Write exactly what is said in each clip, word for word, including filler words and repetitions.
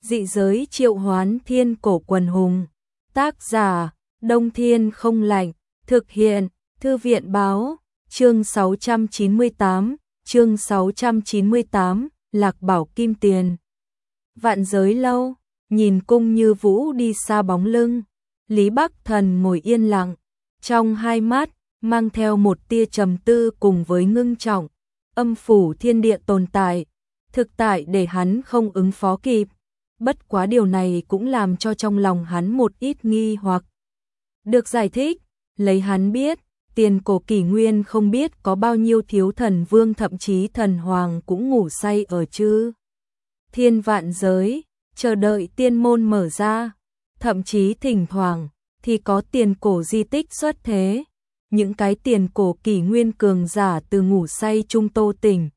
Dị giới triệu hoán thiên cổ quần hùng. Tác giả, Đông Thiên không lạnh. Thực hiện, Thư viện báo. Chương sáu trăm chín mươi tám, chương sáu trăm chín mươi tám, Lạc Bảo Kim Tiền. Vạn giới lâu, nhìn Cung Như Vũ đi xa bóng lưng, Lý Bắc Thần ngồi yên lặng, trong hai mắt mang theo một tia trầm tư cùng với ngưng trọng. Âm phủ thiên địa tồn tại, thực tại để hắn không ứng phó kịp, bất quá điều này cũng làm cho trong lòng hắn một ít nghi hoặc. Được giải thích, lấy hắn biết, tiền cổ kỷ nguyên không biết có bao nhiêu thiếu thần vương thậm chí thần hoàng cũng ngủ say ở chư thiên vạn giới, chờ đợi tiên môn mở ra, thậm chí thỉnh thoảng thì có tiền cổ di tích xuất thế. Những cái tiền cổ kỷ nguyên cường giả từ ngủ say trung tô tỉnh,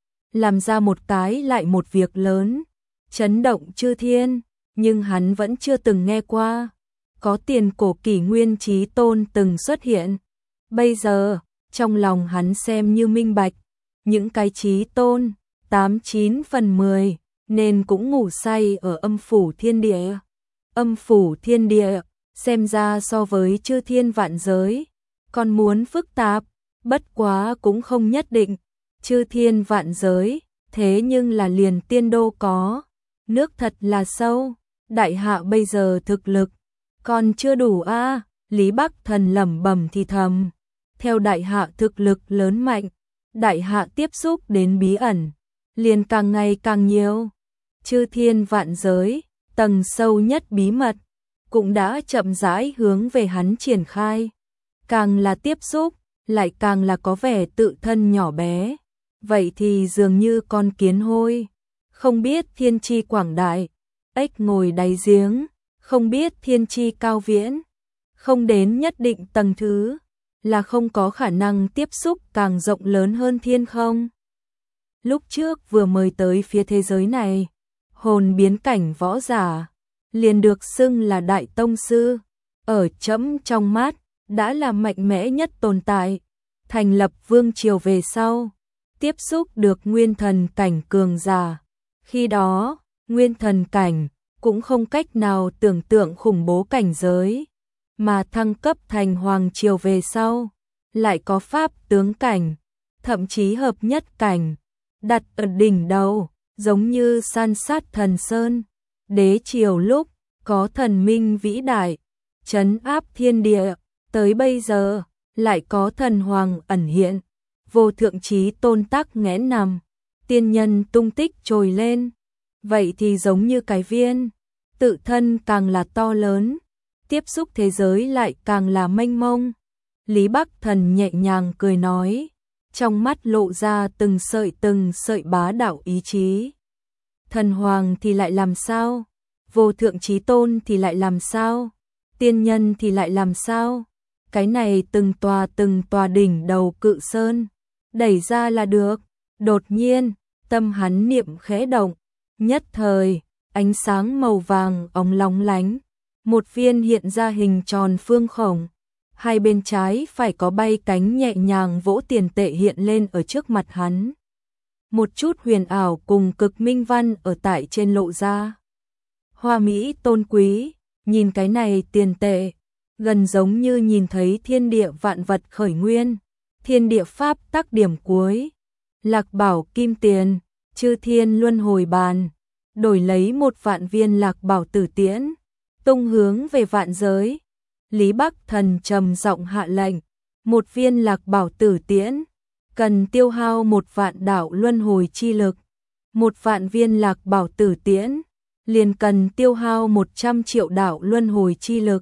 làm ra một cái lại một việc lớn, chấn động chư thiên, nhưng hắn vẫn chưa từng nghe qua có tiền cổ kỷ nguyên chí tôn từng xuất hiện. Bây giờ, trong lòng hắn xem như minh bạch, những cái chí tôn, tám chín phần mười, nên cũng ngủ say ở âm phủ thiên địa. Âm phủ thiên địa, xem ra so với chư thiên vạn giới, còn muốn phức tạp, bất quá cũng không nhất định. Chư thiên vạn giới, thế nhưng là liền tiên đô có, nước thật là sâu, đại hạ bây giờ thực lực còn chưa đủ a. À, Lý Bắc Thần lẩm bẩm thì thầm, theo đại hạ thực lực lớn mạnh, đại hạ tiếp xúc đến bí ẩn, liền càng ngày càng nhiều. Chư thiên vạn giới, tầng sâu nhất bí mật, cũng đã chậm rãi hướng về hắn triển khai. Càng là tiếp xúc, lại càng là có vẻ tự thân nhỏ bé, vậy thì dường như con kiến hôi, không biết thiên tri quảng đại, ếch ngồi đáy giếng, không biết thiên tri cao viễn, không đến nhất định tầng thứ, là không có khả năng tiếp xúc càng rộng lớn hơn thiên không. Lúc trước vừa mới tới phía thế giới này, hồn biến cảnh võ giả, liền được xưng là đại tông sư, ở trẫm trong mắt, đã là mạnh mẽ nhất tồn tại. Thành lập vương triều về sau, tiếp xúc được nguyên thần cảnh cường giả. Khi đó, nguyên thần cảnh cũng không cách nào tưởng tượng khủng bố cảnh giới, mà thăng cấp thành hoàng triều về sau, lại có pháp tướng cảnh, thậm chí hợp nhất cảnh, đặt ở đỉnh đầu, giống như san sát thần sơn. Đế triều lúc có thần minh vĩ đại, trấn áp thiên địa, tới bây giờ lại có thần hoàng ẩn hiện, vô thượng chí tôn tắc nghẽn nằm, tiên nhân tung tích trồi lên. Vậy thì giống như cái viên, tự thân càng là to lớn, tiếp xúc thế giới lại càng là mênh mông. Lý Bắc Thần nhẹ nhàng cười nói, trong mắt lộ ra từng sợi từng sợi bá đạo ý chí. Thần hoàng thì lại làm sao? Vô thượng chí tôn thì lại làm sao? Tiên nhân thì lại làm sao? Cái này từng tòa từng tòa đỉnh đầu cự sơn, đẩy ra là được. Đột nhiên, tâm hắn niệm khẽ động, nhất thời, ánh sáng màu vàng óng lóng lánh, một viên hiện ra hình tròn phương khổng, hai bên trái phải có bay cánh nhẹ nhàng vỗ tiền tệ hiện lên ở trước mặt hắn. Một chút huyền ảo cùng cực minh văn ở tại trên lộ ra. Hoa mỹ tôn quý, nhìn cái này tiền tệ, gần giống như nhìn thấy thiên địa vạn vật khởi nguyên, thiên địa pháp tắc điểm cuối. Lạc bảo kim tiền, chư thiên luân hồi bàn, đổi lấy một vạn viên lạc bảo tử tiễn, tung hướng về vạn giới. Lý Bắc Thần trầm giọng hạ lệnh, một viên lạc bảo tử tiễn, cần tiêu hao một vạn đạo luân hồi chi lực, một vạn viên lạc bảo tử tiễn, liền cần tiêu hao một trăm triệu đạo luân hồi chi lực.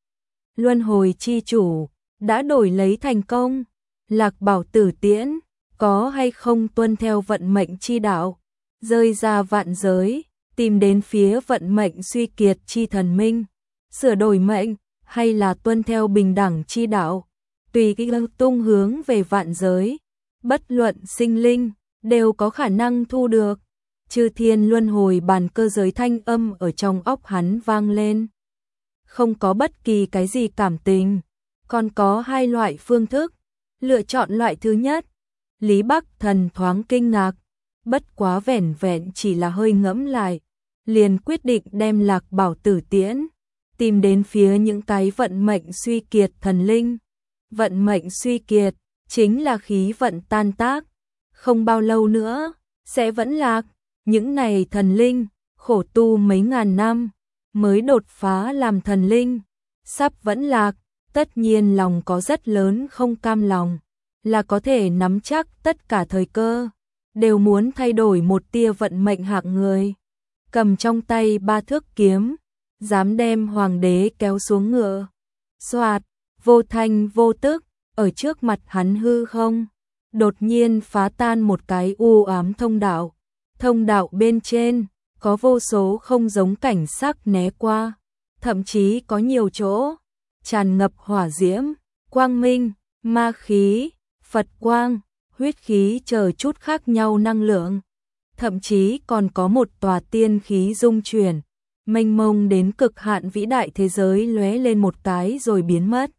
Luân hồi chi chủ, đã đổi lấy thành công, lạc bảo tử tiễn, có hay không tuân theo vận mệnh chi đạo, rơi ra vạn giới, tìm đến phía vận mệnh suy kiệt chi thần minh, sửa đổi mệnh, hay là tuân theo bình đẳng chi đạo, tùy cái tung hướng về vạn giới, bất luận sinh linh, đều có khả năng thu được. Chư thiên luân hồi bàn cơ giới thanh âm ở trong óc hắn vang lên. Không có bất kỳ cái gì cảm tình, còn có hai loại phương thức, lựa chọn loại thứ nhất. Lý Bắc Thần thoáng kinh ngạc, bất quá vẻn vẹn chỉ là hơi ngẫm lại, liền quyết định đem Lạc Bảo Tử tiễn, tìm đến phía những cái vận mệnh suy kiệt thần linh. Vận mệnh suy kiệt, chính là khí vận tan tác, không bao lâu nữa, sẽ vẫn lạc. Những này thần linh, khổ tu mấy ngàn năm, mới đột phá làm thần linh, sắp vẫn lạc, tất nhiên lòng có rất lớn không cam lòng, là có thể nắm chắc tất cả thời cơ, đều muốn thay đổi một tia vận mệnh hạng người. Cầm trong tay ba thước kiếm, dám đem hoàng đế kéo xuống ngựa. Soạt, vô thanh vô tức, ở trước mặt hắn hư không, đột nhiên phá tan một cái u ám thông đạo. Thông đạo bên trên, có vô số không giống cảnh sắc né qua, thậm chí có nhiều chỗ, tràn ngập hỏa diễm, quang minh, ma khí, Phật quang, huyết khí chờ chút khác nhau năng lượng. Thậm chí còn có một tòa tiên khí dung chuyển, mênh mông đến cực hạn vĩ đại thế giới lóe lên một cái rồi biến mất.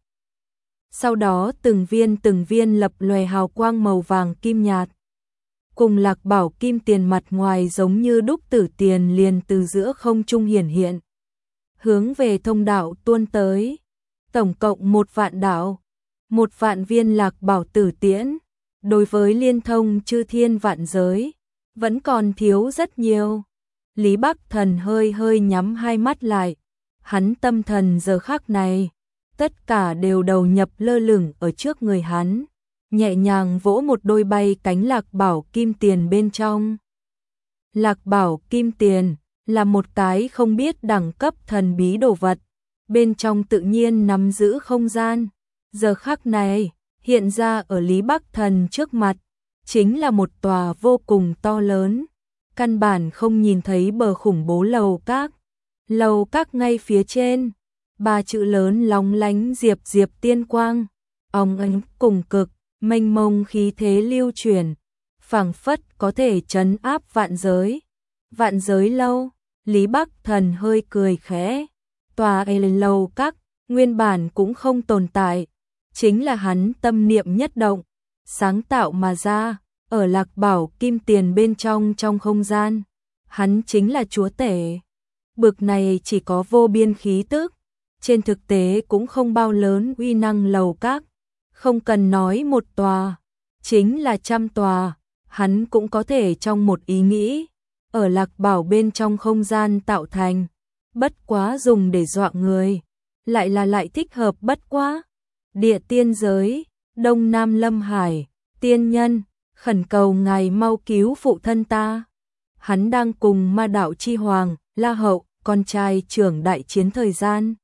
Sau đó từng viên từng viên lập lòe hào quang màu vàng kim nhạt. Cùng Lạc Bảo kim tiền mặt ngoài giống như đúc tử tiền liền từ giữa không trung hiển hiện. Hướng về thông đạo tuôn tới. Tổng cộng một vạn đạo. Một vạn viên Lạc Bảo tử tiễn. Đối với liên thông chư thiên vạn giới, vẫn còn thiếu rất nhiều. Lý Bắc Thần hơi hơi nhắm hai mắt lại. Hắn tâm thần giờ khắc này, tất cả đều đầu nhập lơ lửng ở trước người hắn. Nhẹ nhàng vỗ một đôi bay cánh Lạc Bảo kim tiền bên trong. Lạc Bảo kim tiền là một cái không biết đẳng cấp thần bí đồ vật, bên trong tự nhiên nắm giữ không gian. Giờ khắc này, hiện ra ở Lý Bắc Thần trước mặt, chính là một tòa vô cùng to lớn, căn bản không nhìn thấy bờ khủng bố lầu các. Lầu các ngay phía trên, ba chữ lớn lóng lánh diệp diệp tiên quang, óng ánh cùng cực, mênh mông khí thế lưu truyền, phảng phất có thể trấn áp vạn giới. Vạn giới lâu, Lý Bắc Thần hơi cười khẽ, tòa ấy lầu các, nguyên bản cũng không tồn tại, chính là hắn tâm niệm nhất động, sáng tạo mà ra, ở Lạc Bảo kim tiền bên trong trong không gian. Hắn chính là chúa tể. Bực này chỉ có vô biên khí tức, trên thực tế cũng không bao lớn uy năng lầu các. Không cần nói một tòa, chính là trăm tòa, hắn cũng có thể trong một ý nghĩ, ở Lạc Bảo bên trong không gian tạo thành, bất quá dùng để dọa người, lại là lại thích hợp bất quá. Địa tiên giới, Đông Nam Lâm Hải, tiên nhân, khẩn cầu ngài mau cứu phụ thân ta. Hắn đang cùng ma đạo chi hoàng, La Hậu, con trai trưởng đại chiến thời gian.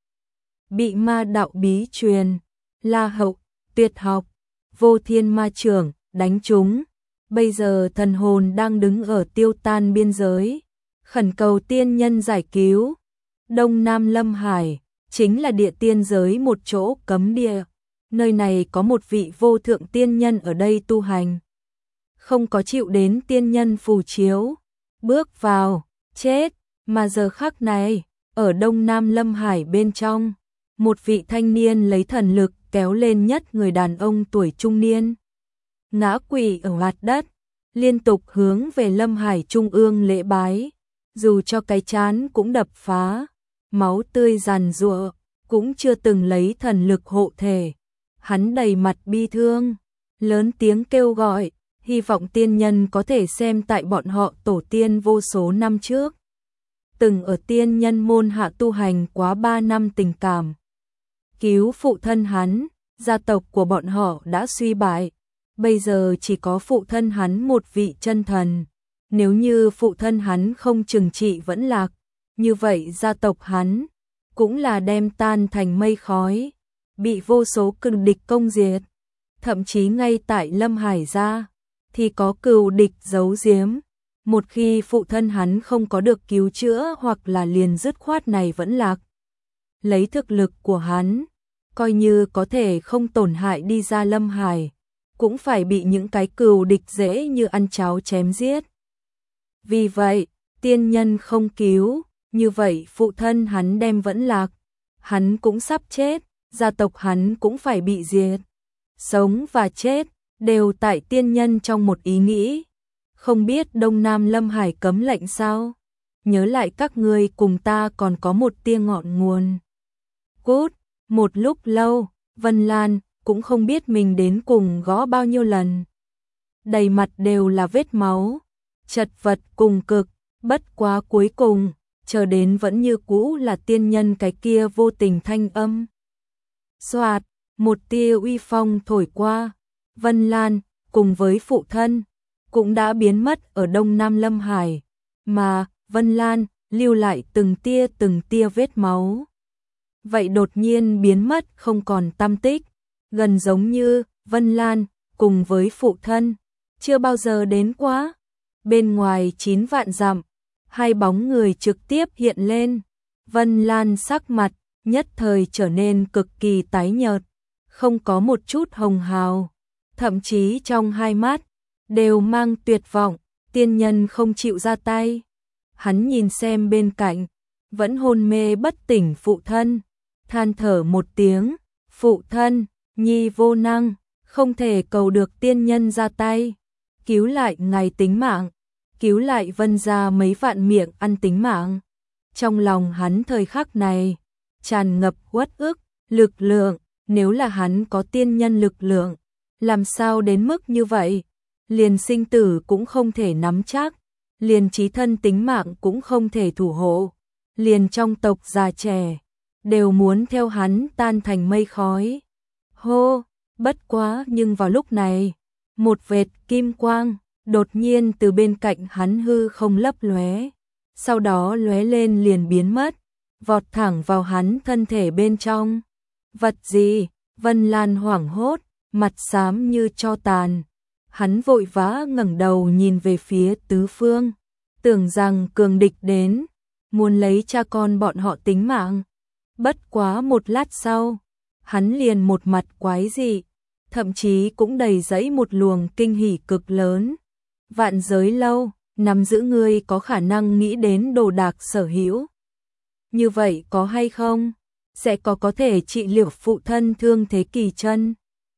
Bị ma đạo bí truyền, La Hậu, tuyệt học, vô thiên ma trưởng, đánh chúng. Bây giờ thần hồn đang đứng ở tiêu tan biên giới, khẩn cầu tiên nhân giải cứu. Đông Nam Lâm Hải, chính là địa tiên giới một chỗ cấm địa. Nơi này có một vị vô thượng tiên nhân ở đây tu hành. Không có chịu đến tiên nhân phù chiếu, bước vào, chết. Mà giờ khắc này, ở Đông Nam Lâm Hải bên trong, một vị thanh niên lấy thần lực kéo lên nhất người đàn ông tuổi trung niên. Ngã quỵ ở mặt đất, liên tục hướng về Lâm Hải trung ương lễ bái, dù cho cái chán cũng đập phá, máu tươi giàn giụa, cũng chưa từng lấy thần lực hộ thể. Hắn đầy mặt bi thương, lớn tiếng kêu gọi, hy vọng tiên nhân có thể xem tại bọn họ tổ tiên vô số năm trước. Từng ở tiên nhân môn hạ tu hành quá ba năm tình cảm. Cứu phụ thân hắn, gia tộc của bọn họ đã suy bại. Bây giờ chỉ có phụ thân hắn một vị chân thần. Nếu như phụ thân hắn không trừng trị vẫn lạc, như vậy gia tộc hắn cũng là đem tan thành mây khói, bị vô số cường địch công diệt. Thậm chí ngay tại Lâm Hải gia thì có cừu địch giấu giếm. Một khi phụ thân hắn không có được cứu chữa hoặc là liền dứt khoát này vẫn lạc. Lấy thực lực của hắn, coi như có thể không tổn hại đi ra Lâm Hải, cũng phải bị những cái cừu địch dễ như ăn cháo chém giết. Vì vậy, tiên nhân không cứu, như vậy phụ thân hắn đem vẫn lạc, hắn cũng sắp chết, gia tộc hắn cũng phải bị diệt. Sống và chết, đều tại tiên nhân trong một ý nghĩ. Không biết Đông Nam Lâm Hải cấm lệnh sao? nhớ lại các ngươi cùng ta còn có một tia ngọn nguồn. Cút, một lúc lâu, Vân Lan cũng không biết mình đến cùng gõ bao nhiêu lần. Đầy mặt đều là vết máu, chật vật cùng cực, bất quá cuối cùng, chờ đến vẫn như cũ là tiên nhân cái kia vô tình thanh âm. Xoạt, một tia uy phong thổi qua, Vân Lan cùng với phụ thân cũng đã biến mất ở Đông Nam Lâm Hải, mà Vân Lan lưu lại từng tia từng tia vết máu. Vậy đột nhiên biến mất không còn tăm tích, gần giống như Vân Lan cùng với phụ thân chưa bao giờ đến quá. Bên ngoài chín vạn dặm, hai bóng người trực tiếp hiện lên. Vân Lan sắc mặt nhất thời trở nên cực kỳ tái nhợt, không có một chút hồng hào, thậm chí trong hai mắt đều mang tuyệt vọng. Tiên nhân không chịu ra tay. Hắn nhìn xem bên cạnh vẫn hôn mê bất tỉnh phụ thân, than thở một tiếng, phụ thân, nhi vô năng, không thể cầu được tiên nhân ra tay cứu lại ngài tính mạng, cứu lại Vân gia mấy vạn miệng ăn tính mạng. Trong lòng hắn thời khắc này tràn ngập uất ức, lực lượng, nếu là hắn có tiên nhân lực lượng, làm sao đến mức như vậy, liền sinh tử cũng không thể nắm chắc, liền chí thân tính mạng cũng không thể thủ hộ, liền trong tộc già trẻ đều muốn theo hắn tan thành mây khói. Hô, bất quá nhưng vào lúc này, một vệt kim quang đột nhiên từ bên cạnh hắn hư không lấp lóe, sau đó lóe lên liền biến mất, vọt thẳng vào hắn thân thể bên trong. Vật gì? Vân Lan hoảng hốt, mặt xám như tro tàn. Hắn vội vã ngẩng đầu nhìn về phía tứ phương, tưởng rằng cường địch đến, muốn lấy cha con bọn họ tính mạng. Bất quá một lát sau, hắn liền một mặt quái dị, thậm chí cũng đầy dẫy một luồng kinh hỉ cực lớn. Vạn giới lâu, nắm giữ ngươi có khả năng nghĩ đến đồ đạc sở hữu. Như vậy có hay không? Sẽ có có thể trị liệu phụ thân thương thế kỳ chân.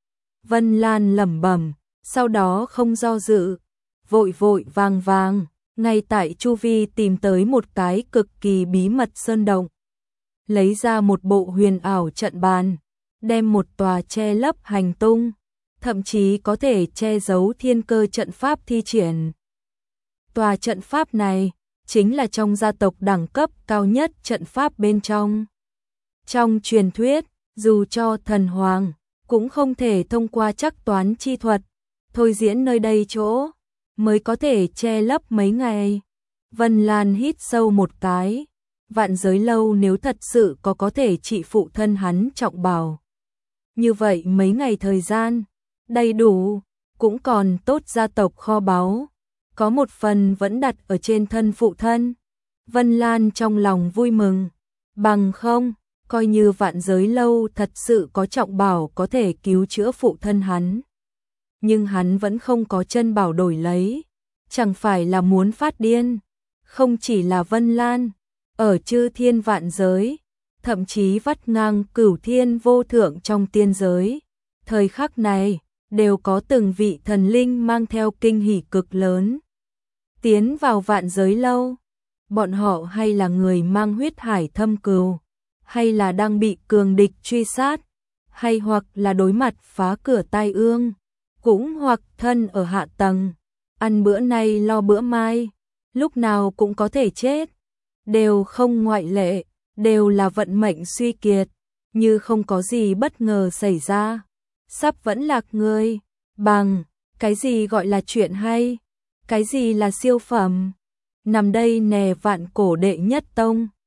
Vân Lan lẩm bẩm, sau đó không do dự, vội vội vàng vàng, ngay tại chu vi tìm tới một cái cực kỳ bí mật sơn động. Lấy ra một bộ huyền ảo trận bàn, đem một tòa che lấp hành tung, thậm chí có thể che giấu thiên cơ trận pháp thi triển. Tòa trận pháp này chính là trong gia tộc đẳng cấp cao nhất trận pháp bên trong. Trong truyền thuyết, dù cho thần hoàng cũng không thể thông qua trắc toán chi thuật thôi diễn nơi đây chỗ mới có thể che lấp mấy ngày. Vân Lan hít sâu một cái, vạn giới lâu nếu thật sự có có thể trị phụ thân hắn trọng bảo, như vậy mấy ngày thời gian đầy đủ, cũng còn tốt gia tộc kho báu có một phần vẫn đặt ở trên thân phụ thân. Vân Lan trong lòng vui mừng, bằng không coi như vạn giới lâu thật sự có trọng bảo có thể cứu chữa phụ thân hắn, nhưng hắn vẫn không có chân bảo đổi lấy, chẳng phải là muốn phát điên. Không chỉ là Vân Lan, ở chư thiên vạn giới, thậm chí vắt ngang cửu thiên vô thượng trong tiên giới, thời khắc này đều có từng vị thần linh mang theo kinh hỉ cực lớn tiến vào vạn giới lâu. Bọn họ hay là người mang huyết hải thâm cừu, hay là đang bị cường địch truy sát, hay hoặc là đối mặt phá cửa tai ương, cũng hoặc thân ở hạ tầng, ăn bữa nay lo bữa mai, lúc nào cũng có thể chết, đều không ngoại lệ, đều là vận mệnh suy kiệt, như không có gì bất ngờ xảy ra, sắp vẫn lạc người. Bằng cái gì gọi là chuyện hay, cái gì là siêu phẩm? Nằm đây nè vạn cổ đệ nhất tông.